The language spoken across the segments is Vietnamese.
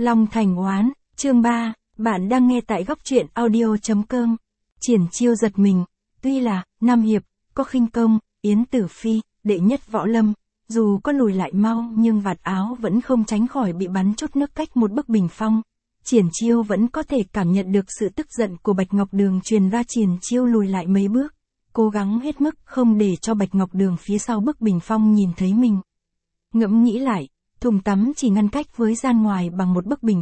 Long Thành Oán, chương 3, bạn đang nghe tại góc truyện audio.com. Triển Chiêu giật mình, tuy là Nam Hiệp, có khinh công, Yến Tử Phi, đệ nhất võ lâm, dù có lùi lại mau nhưng vạt áo vẫn không tránh khỏi bị bắn chút nước cách một bức bình phong. Triển Chiêu vẫn có thể cảm nhận được sự tức giận của Bạch Ngọc Đường truyền ra. Triển Chiêu lùi lại mấy bước, cố gắng hết mức không để cho Bạch Ngọc Đường phía sau bức bình phong nhìn thấy mình. Ngẫm nghĩ lại, thùng tắm chỉ ngăn cách với gian ngoài bằng một bức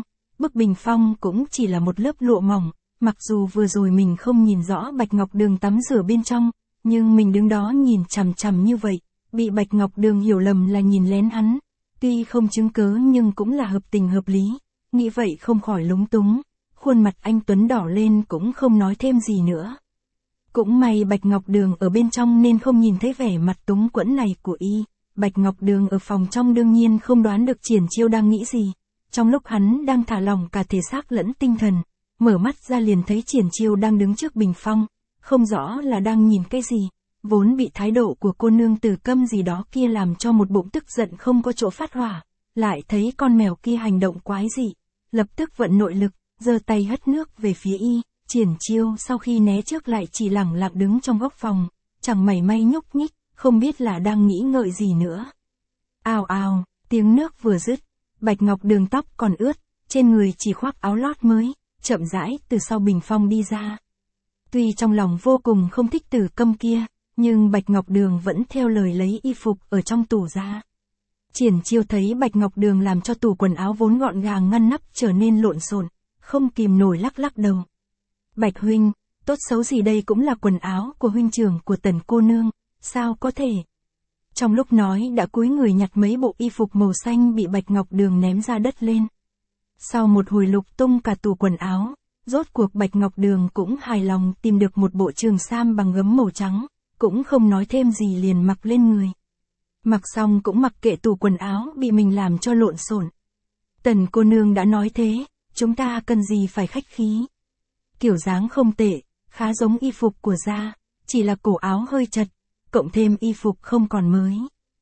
bình phong cũng chỉ là một lớp lụa mỏng, mặc dù vừa rồi mình không nhìn rõ Bạch Ngọc Đường tắm rửa bên trong, nhưng mình đứng đó nhìn chằm chằm như vậy, bị Bạch Ngọc Đường hiểu lầm là nhìn lén hắn, tuy không chứng cớ nhưng cũng là hợp tình hợp lý, nghĩ vậy không khỏi lúng túng, khuôn mặt anh Tuấn đỏ lên cũng không nói thêm gì nữa. Cũng may Bạch Ngọc Đường ở bên trong nên không nhìn thấy vẻ mặt túng quẫn này của y. Bạch Ngọc Đường ở phòng trong đương nhiên không đoán được Triển Chiêu đang nghĩ gì. Trong lúc hắn đang thả lỏng cả thể xác lẫn tinh thần, mở mắt ra liền thấy Triển Chiêu đang đứng trước bình phong, không rõ là đang nhìn cái gì, vốn bị thái độ của cô nương Từ Câm gì đó kia làm cho một bụng tức giận không có chỗ phát hỏa, lại thấy con mèo kia hành động quái dị, lập tức vận nội lực, giơ tay hất nước về phía y. Triển Chiêu sau khi né trước lại chỉ lẳng lặng đứng trong góc phòng, chẳng mảy may nhúc nhích, không biết là đang nghĩ ngợi gì nữa. Ào ào, tiếng nước vừa dứt, Bạch Ngọc Đường tóc còn ướt, trên người chỉ khoác áo lót mới, chậm rãi từ sau bình phong đi ra. Tuy trong lòng vô cùng không thích Từ Câm kia, nhưng Bạch Ngọc Đường vẫn theo lời lấy y phục ở trong tủ ra. Triển Chiêu thấy Bạch Ngọc Đường làm cho tủ quần áo vốn gọn gàng ngăn nắp trở nên lộn xộn, không kìm nổi lắc lắc đầu. Bạch huynh, tốt xấu gì đây cũng là quần áo của huynh trưởng của Tần cô nương, sao có thể? Trong lúc nói đã cúi người nhặt mấy bộ y phục màu xanh bị Bạch Ngọc Đường ném ra đất lên. Sau một hồi lục tung cả tủ quần áo, rốt cuộc Bạch Ngọc Đường cũng hài lòng tìm được một bộ trường sam bằng gấm màu trắng, cũng không nói thêm gì liền mặc lên người. Mặc xong cũng mặc kệ tủ quần áo bị mình làm cho lộn xộn. Tần cô nương đã nói thế, chúng ta cần gì phải khách khí. Kiểu dáng không tệ, khá giống y phục của gia, chỉ là cổ áo hơi chật, cộng thêm y phục không còn mới.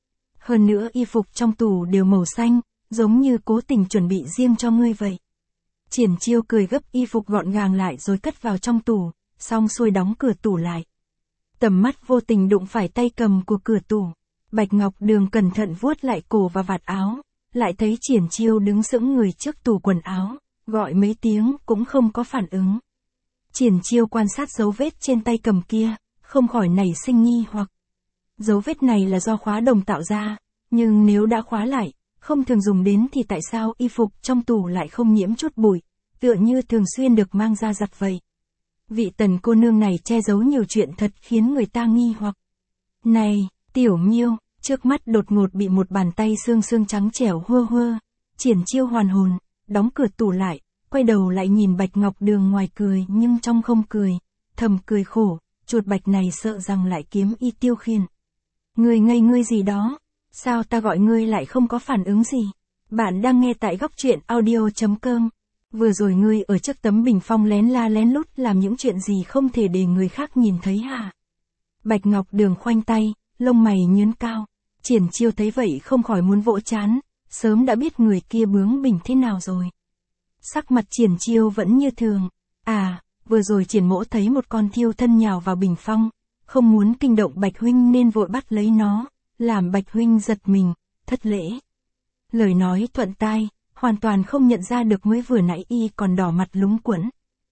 Hơn nữa y phục trong tủ đều màu xanh, giống như cố tình chuẩn bị riêng cho ngươi vậy. Triển Chiêu cười gấp y phục gọn gàng lại rồi cất vào trong tủ, xong xuôi đóng cửa tủ lại. Tầm mắt vô tình đụng phải tay cầm của cửa tủ. Bạch Ngọc Đường cẩn thận vuốt lại cổ và vạt áo, lại thấy Triển Chiêu đứng sững người trước tủ quần áo, gọi mấy tiếng cũng không có phản ứng. Triển Chiêu quan sát dấu vết trên tay cầm kia, không khỏi nảy sinh nghi hoặc. Dấu vết này là do khóa đồng tạo ra, nhưng nếu đã khóa lại, không thường dùng đến thì tại sao y phục trong tủ lại không nhiễm chút bụi, tựa như thường xuyên được mang ra giặt vậy. Vị Tần cô nương này che giấu nhiều chuyện thật khiến người ta nghi hoặc. Này, Tiểu Miêu, trước mắt đột ngột bị một bàn tay xương xương trắng trẻo hua hua. Triển Chiêu hoàn hồn, đóng cửa tủ lại, quay đầu lại nhìn Bạch Ngọc Đường ngoài cười nhưng trong không cười, thầm cười khổ, chuột bạch này sợ rằng lại kiếm y tiêu khiển. Ngươi ngây ngươi gì đó, sao ta gọi ngươi lại không có phản ứng gì? Bạn đang nghe tại góc truyện audio.com. Vừa rồi ngươi ở trước tấm bình phong lén la lén lút làm những chuyện gì không thể để người khác nhìn thấy hả? Bạch Ngọc Đường khoanh tay, lông mày nhướng cao. Triển Chiêu thấy vậy không khỏi muốn vỗ trán, sớm đã biết người kia bướng bỉnh thế nào rồi. Sắc mặt Triển Chiêu vẫn như thường. À, vừa rồi Triển mỗ thấy một con thiêu thân nhào vào bình phong, không muốn kinh động Bạch huynh nên vội bắt lấy nó, làm Bạch huynh giật mình, thất lễ. Lời nói thuận tai, hoàn toàn không nhận ra được mới vừa nãy y còn đỏ mặt lúng quẫn.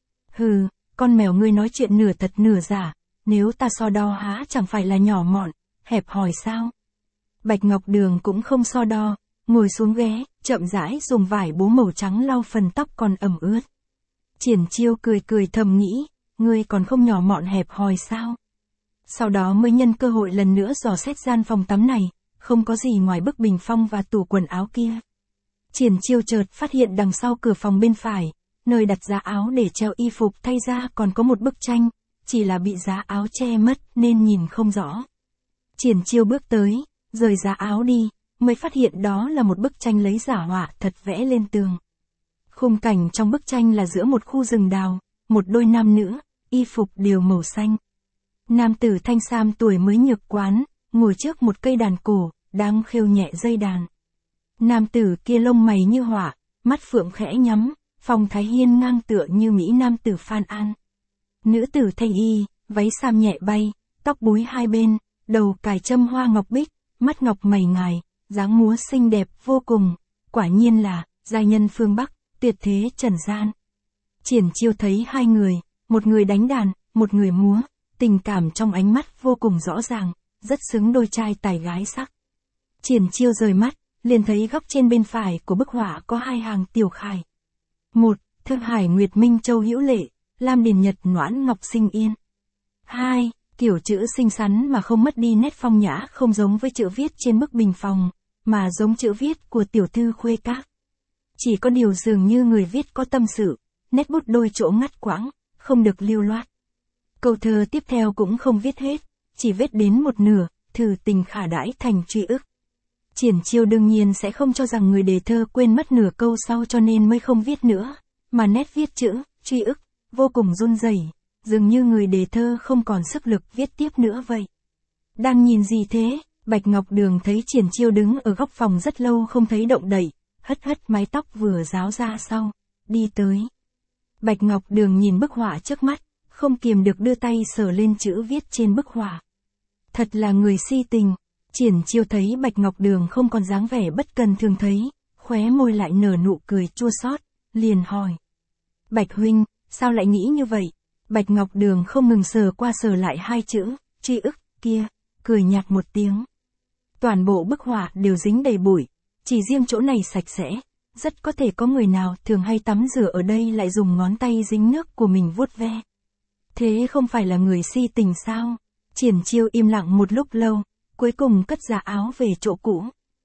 Hừ, con mèo ngươi nói chuyện nửa thật nửa giả, nếu ta so đo há chẳng phải là nhỏ mọn, hẹp hòi sao? Bạch Ngọc Đường cũng không so đo, ngồi xuống ghế, chậm rãi dùng vải bố màu trắng lau phần tóc còn ẩm ướt. Triển Chiêu cười cười thầm nghĩ, ngươi còn không nhỏ mọn hẹp hòi sao? Sau đó mới nhân cơ hội lần nữa dò xét gian phòng tắm này, không có gì ngoài bức bình phong và tủ quần áo kia. Triển Chiêu chợt phát hiện đằng sau cửa phòng bên phải, nơi đặt giá áo để treo y phục thay ra còn có một bức tranh, chỉ là bị giá áo che mất nên nhìn không rõ. Triển Chiêu bước tới, rời giá áo đi, mới phát hiện đó là một bức tranh lấy giả họa thật vẽ lên tường. Khung cảnh trong bức tranh là giữa một khu rừng đào, một đôi nam nữ, y phục đều màu xanh. Nam tử thanh sam tuổi mới nhược quán, ngồi trước một cây đàn cổ, đang khêu nhẹ dây đàn. Nam tử kia lông mày như hỏa, mắt phượng khẽ nhắm, phong thái hiên ngang tựa như mỹ nam tử Phan An. Nữ tử thanh y, váy sam nhẹ bay, tóc búi hai bên, đầu cài châm hoa ngọc bích, mắt ngọc mày ngài, dáng múa xinh đẹp vô cùng, quả nhiên là giai nhân phương Bắc, tuyệt thế trần gian. Triển Chiêu thấy hai người, một người đánh đàn, một người múa, tình cảm trong ánh mắt vô cùng rõ ràng, rất xứng đôi trai tài gái sắc. Triển Chiêu rời mắt, liền thấy góc trên bên phải của bức họa có hai hàng tiểu khải. 1. Thương Hải Nguyệt Minh Châu Hữu Lệ, Lam Điền Nhật Noãn Ngọc Sinh Yên. 2. Kiểu chữ xinh xắn mà không mất đi nét phong nhã, không giống với chữ viết trên bức bình phòng, mà giống chữ viết của tiểu thư Khuê Các. Chỉ có điều dường như người viết có tâm sự, nét bút đôi chỗ ngắt quãng, không được lưu loát. Câu thơ tiếp theo cũng không viết hết, chỉ viết đến một nửa, thử tình khả đãi thành truy ức. Triển Chiêu đương nhiên sẽ không cho rằng người đề thơ quên mất nửa câu sau cho nên mới không viết nữa, mà nét viết chữ, truy ức, vô cùng run rẩy, dường như người đề thơ không còn sức lực viết tiếp nữa vậy. Đang nhìn gì thế? Bạch Ngọc Đường thấy Triển Chiêu đứng ở góc phòng rất lâu không thấy động đậy, hất hất mái tóc vừa ráo ra sau, đi tới. Bạch Ngọc Đường nhìn bức họa trước mắt, không kiềm được đưa tay sờ lên chữ viết trên bức họa. Thật là người si tình. Triển Chiêu thấy Bạch Ngọc Đường không còn dáng vẻ bất cần thường thấy, khóe môi lại nở nụ cười chua xót, liền hỏi. Bạch huynh, sao lại nghĩ như vậy? Bạch Ngọc Đường không ngừng sờ qua sờ lại hai chữ, truy ức, kia, cười nhạt một tiếng. Toàn bộ bức họa đều dính đầy bụi, chỉ riêng chỗ này sạch sẽ, rất có thể có người nào thường hay tắm rửa ở đây lại dùng ngón tay dính nước của mình vuốt ve. Thế không phải là người si tình sao? Triển Chiêu im lặng một lúc lâu, cuối cùng cất giả áo về chỗ cũ.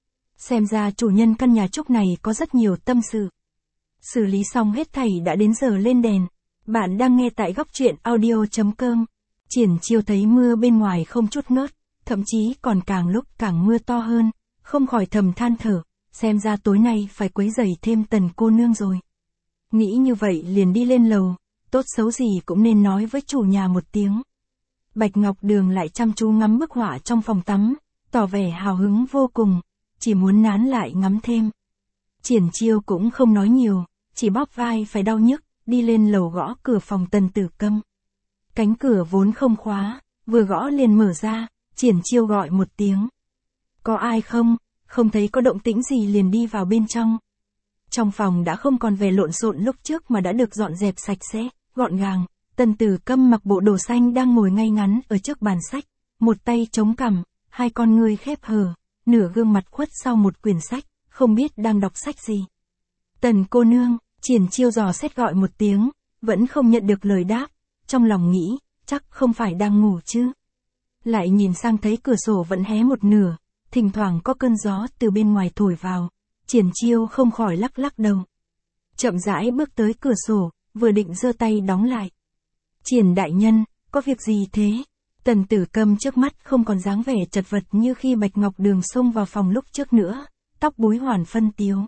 Xem ra chủ nhân căn nhà trúc này có rất nhiều tâm sự. Xử lý xong hết thảy đã đến giờ lên đèn. Bạn đang nghe tại góc truyện audio.com. Triển Chiêu thấy mưa bên ngoài không chút ngớt, thậm chí còn càng lúc càng mưa to hơn, không khỏi thầm than thở, xem ra tối nay phải quấy rầy thêm Tần cô nương rồi. Nghĩ như vậy liền đi lên lầu, tốt xấu gì cũng nên nói với chủ nhà một tiếng. Bạch Ngọc Đường lại chăm chú ngắm bức họa trong phòng tắm, tỏ vẻ hào hứng vô cùng, chỉ muốn nán lại ngắm thêm. Triển Chiêu cũng không nói nhiều, chỉ bóp vai phải đau nhức, đi lên lầu gõ cửa phòng Tần Tử Câm. Cánh cửa vốn không khóa, vừa gõ liền mở ra, Triển Chiêu gọi một tiếng. Có ai không? Không thấy có động tĩnh gì liền đi vào bên trong. Trong phòng đã không còn vẻ lộn xộn lúc trước mà đã được dọn dẹp sạch sẽ, gọn gàng. Tần Tử Câm mặc bộ đồ xanh đang ngồi ngay ngắn ở trước bàn sách, một tay chống cằm, hai con ngươi khép hờ, nửa gương mặt khuất sau một quyển sách, không biết đang đọc sách gì. Tần cô nương, Triển Chiêu dò xét gọi một tiếng, vẫn không nhận được lời đáp, trong lòng nghĩ, chắc không phải đang ngủ chứ. Lại nhìn sang thấy cửa sổ vẫn hé một nửa, thỉnh thoảng có cơn gió từ bên ngoài thổi vào, Triển Chiêu không khỏi lắc lắc đầu. Chậm rãi bước tới cửa sổ, vừa định giơ tay đóng lại. Triển đại nhân, có việc gì thế? Tần Tử Câm trước mắt không còn dáng vẻ chật vật như khi Bạch Ngọc Đường xông vào phòng lúc trước nữa, tóc búi hoàn phân tiếu.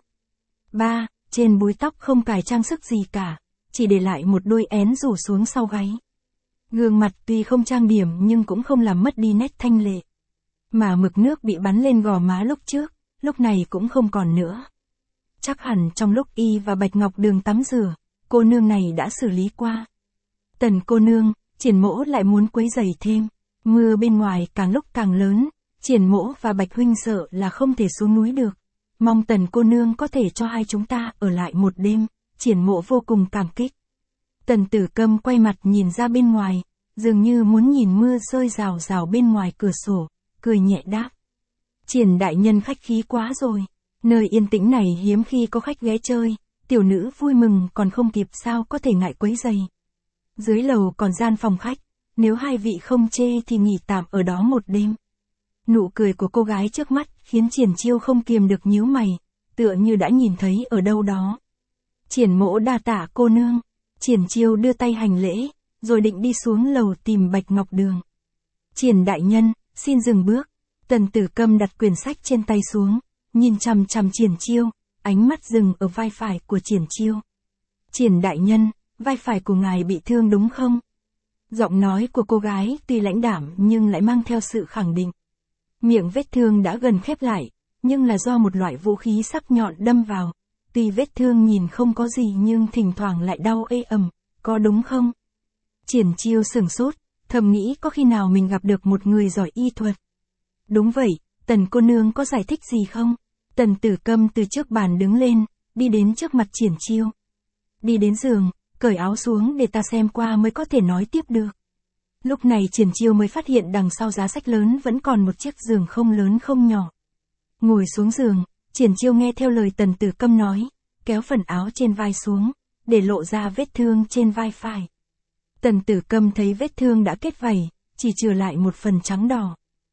3. Trên búi tóc không cài trang sức gì cả, chỉ để lại một đôi én rủ xuống sau gáy. Gương mặt tuy không trang điểm nhưng cũng không làm mất đi nét thanh lệ. Mà mực nước bị bắn lên gò má lúc trước, lúc này cũng không còn nữa. Chắc hẳn trong lúc y và Bạch Ngọc Đường tắm rửa, cô nương này đã xử lý qua. Tần cô nương, Triển mỗ lại muốn quấy rầy thêm. Mưa bên ngoài càng lúc càng lớn, Triển mỗ và Bạch huynh sợ là không thể xuống núi được. Mong Tần cô nương có thể cho hai chúng ta ở lại một đêm, Triển mỗ vô cùng cảm kích. Tần Tử Câm quay mặt nhìn ra bên ngoài, dường như muốn nhìn mưa rơi rào rào bên ngoài cửa sổ, cười nhẹ đáp. Triển đại nhân khách khí quá rồi, nơi yên tĩnh này hiếm khi có khách ghé chơi, tiểu nữ vui mừng còn không kịp sao có thể ngại quấy rầy. Dưới lầu còn gian phòng khách, nếu hai vị không chê thì nghỉ tạm ở đó một đêm. Nụ cười của cô gái trước mắt khiến Triển Chiêu không kiềm được nhíu mày, tựa như đã nhìn thấy ở đâu đó. Triển mỗ đa tạ cô nương. Triển Chiêu đưa tay hành lễ, rồi định đi xuống lầu tìm Bạch Ngọc Đường. Triển đại nhân, xin dừng bước. Tần Tử Câm đặt quyển sách trên tay xuống, nhìn chằm chằm Triển Chiêu, ánh mắt dừng ở vai phải của Triển Chiêu. Triển đại nhân, vai phải của ngài bị thương đúng không? Giọng nói của cô gái tuy lãnh đạm nhưng lại mang theo sự khẳng định. Miệng vết thương đã gần khép lại, nhưng là do một loại vũ khí sắc nhọn đâm vào. Tuy vết thương nhìn không có gì nhưng thỉnh thoảng lại đau ê ẩm, có đúng không? Triển Chiêu sửng sốt, thầm nghĩ có khi nào mình gặp được một người giỏi y thuật. Đúng vậy, Tần cô nương có giải thích gì không? Tần Tử Câm từ trước bàn đứng lên, đi đến trước mặt Triển Chiêu. Đi đến giường, cởi áo xuống để ta xem qua mới có thể nói tiếp được. Lúc này Triển Chiêu mới phát hiện đằng sau giá sách lớn vẫn còn một chiếc giường không lớn không nhỏ. Ngồi xuống giường, Triển Chiêu nghe theo lời Tần Tử Câm nói, kéo phần áo trên vai xuống, để lộ ra vết thương trên vai phải. Tần Tử Câm thấy vết thương đã kết vảy, chỉ chừa lại một phần trắng đỏ.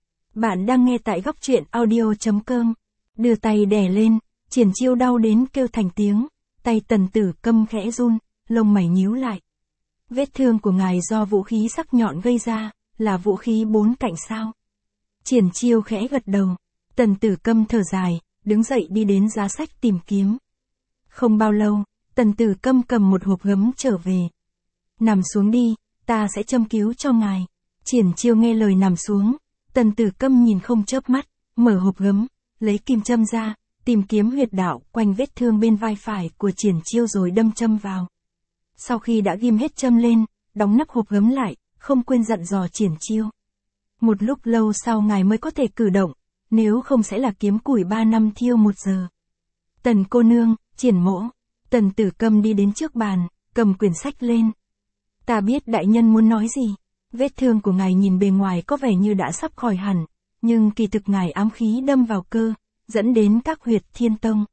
Bạn đang nghe tại góc truyện audio.com. Đưa tay đè lên, Triển Chiêu đau đến kêu thành tiếng, tay Tần Tử Câm khẽ run, lông mày nhíu lại. Vết thương của ngài do vũ khí sắc nhọn gây ra, là vũ khí bốn cạnh sao? Triển Chiêu khẽ gật đầu. Tần Tử Câm thở dài, đứng dậy đi đến giá sách tìm kiếm. Không bao lâu, Tần Tử Câm cầm một hộp gấm trở về. Nằm xuống đi, ta sẽ châm cứu cho ngài. Triển Chiêu nghe lời nằm xuống. Tần Tử Câm nhìn không chớp mắt, mở hộp gấm, lấy kim châm ra, tìm kiếm huyệt đạo quanh vết thương bên vai phải của Triển Chiêu rồi đâm châm vào. Sau khi đã ghim hết châm lên, đóng nắp hộp gấm lại, không quên dặn dò Triển Chiêu. Một lúc lâu sau ngài mới có thể cử động, nếu không sẽ là kiếm củi 3 năm thiêu 1 giờ. Tần cô nương, Triển mỗ. Tần Tử Câm đi đến trước bàn, cầm quyển sách lên. Ta biết đại nhân muốn nói gì. Vết thương của ngài nhìn bề ngoài có vẻ như đã sắp khỏi hẳn, nhưng kỳ thực ngài ám khí đâm vào cơ, dẫn đến các huyệt thiên tông.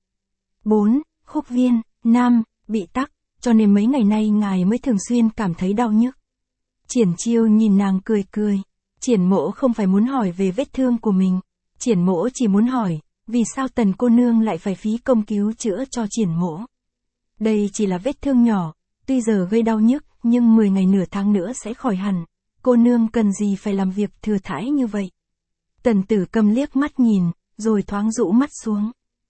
4. Khúc viên, nam, bị tắc, cho nên mấy ngày nay ngài mới thường xuyên cảm thấy đau nhức. Triển Chiêu nhìn nàng cười cười. Triển mỗ không phải muốn hỏi về vết thương của mình. Triển mỗ chỉ muốn hỏi, vì sao Tần cô nương lại phải phí công cứu chữa cho Triển mỗ. Đây chỉ là vết thương nhỏ, tuy giờ gây đau nhức, nhưng 10 ngày nửa tháng nữa sẽ khỏi hẳn. Cô nương cần gì phải làm việc thừa thãi như vậy. Tần Tử Câm liếc mắt nhìn, rồi thoáng rũ mắt xuống.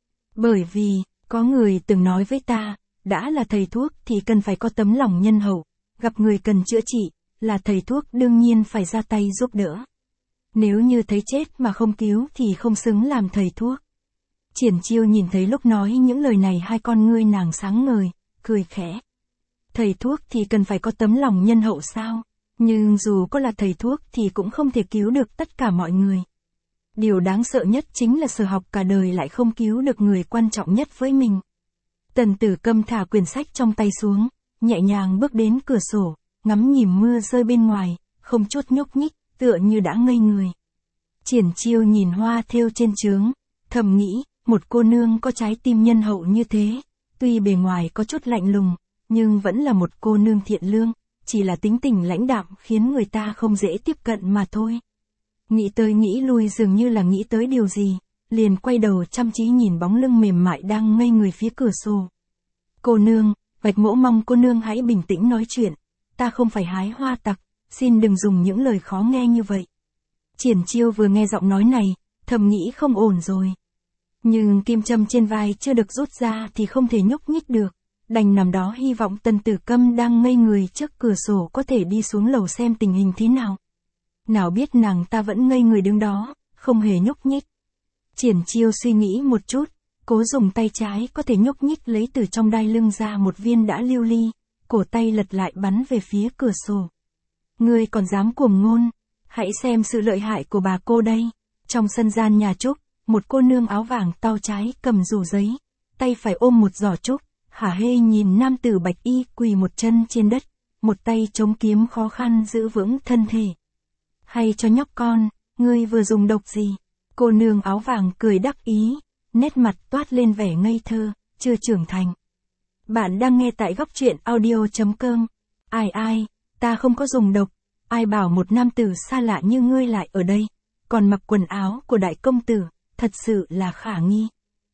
Bởi vì, có người từng nói với ta, đã là thầy thuốc thì cần phải có tấm lòng nhân hậu, gặp người cần chữa trị, là thầy thuốc đương nhiên phải ra tay giúp đỡ. Nếu như thấy chết mà không cứu thì không xứng làm thầy thuốc. Triển Chiêu nhìn thấy lúc nói những lời này hai con ngươi nàng sáng ngời, cười khẽ. Thầy thuốc thì cần phải có tấm lòng nhân hậu sao? Nhưng dù có là thầy thuốc thì cũng không thể cứu được tất cả mọi người. Điều đáng sợ nhất chính là Sở Học cả đời lại không cứu được người quan trọng nhất với mình. Tần Tử Câm thả quyển sách trong tay xuống, nhẹ nhàng bước đến cửa sổ, ngắm nhìn mưa rơi bên ngoài, không chút nhúc nhích, tựa như đã ngây người. Triển Chiêu nhìn hoa thêu trên trướng, thầm nghĩ, một cô nương có trái tim nhân hậu như thế, tuy bề ngoài có chút lạnh lùng, nhưng vẫn là một cô nương thiện lương, chỉ là tính tình lãnh đạm khiến người ta không dễ tiếp cận mà thôi. Nghĩ tới nghĩ lui dường như là nghĩ tới điều gì, liền quay đầu chăm chỉ nhìn bóng lưng mềm mại đang ngây người phía cửa sổ. Cô nương, Bạch mỗ mong cô nương hãy bình tĩnh nói chuyện, ta không phải hái hoa tặc, xin đừng dùng những lời khó nghe như vậy. Triển Chiêu vừa nghe giọng nói này, thầm nghĩ không ổn rồi. Nhưng kim châm trên vai chưa được rút ra thì không thể nhúc nhích được, đành nằm đó hy vọng Tần Tử Câm đang ngây người trước cửa sổ có thể đi xuống lầu xem tình hình thế nào. Nào biết nàng ta vẫn ngây người đứng đó, không hề nhúc nhích. Triển Chiêu suy nghĩ một chút, cố dùng tay trái có thể nhúc nhích lấy từ trong đai lưng ra một viên đã lưu ly, cổ tay lật lại bắn về phía cửa sổ. Ngươi còn dám cuồng ngôn, hãy xem sự lợi hại của bà cô đây. Trong sân gian nhà trúc, một cô nương áo vàng tao trái cầm rủ giấy, tay phải ôm một giỏ trúc, hả hê nhìn nam tử bạch y quỳ một chân trên đất, một tay chống kiếm khó khăn giữ vững thân thể. Hay cho nhóc con, ngươi vừa dùng độc gì? Cô nương áo vàng cười đắc ý, nét mặt toát lên vẻ ngây thơ, chưa trưởng thành. Bạn đang nghe tại góc truyện audio.com. Ai, ta không có dùng độc, ai bảo một nam tử xa lạ như ngươi lại ở đây, còn mặc quần áo của đại công tử, thật sự là khả nghi.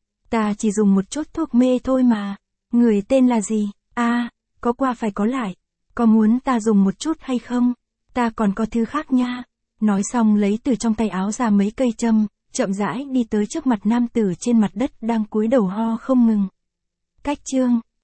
Ta chỉ dùng một chút thuốc mê thôi mà, người tên là gì? Có qua phải có lại, có muốn ta dùng một chút hay không? Ta còn có thứ khác nha. Nói xong lấy từ trong tay áo ra mấy cây châm, chậm rãi đi tới trước mặt nam tử trên mặt đất đang cúi đầu ho không ngừng. Cách chương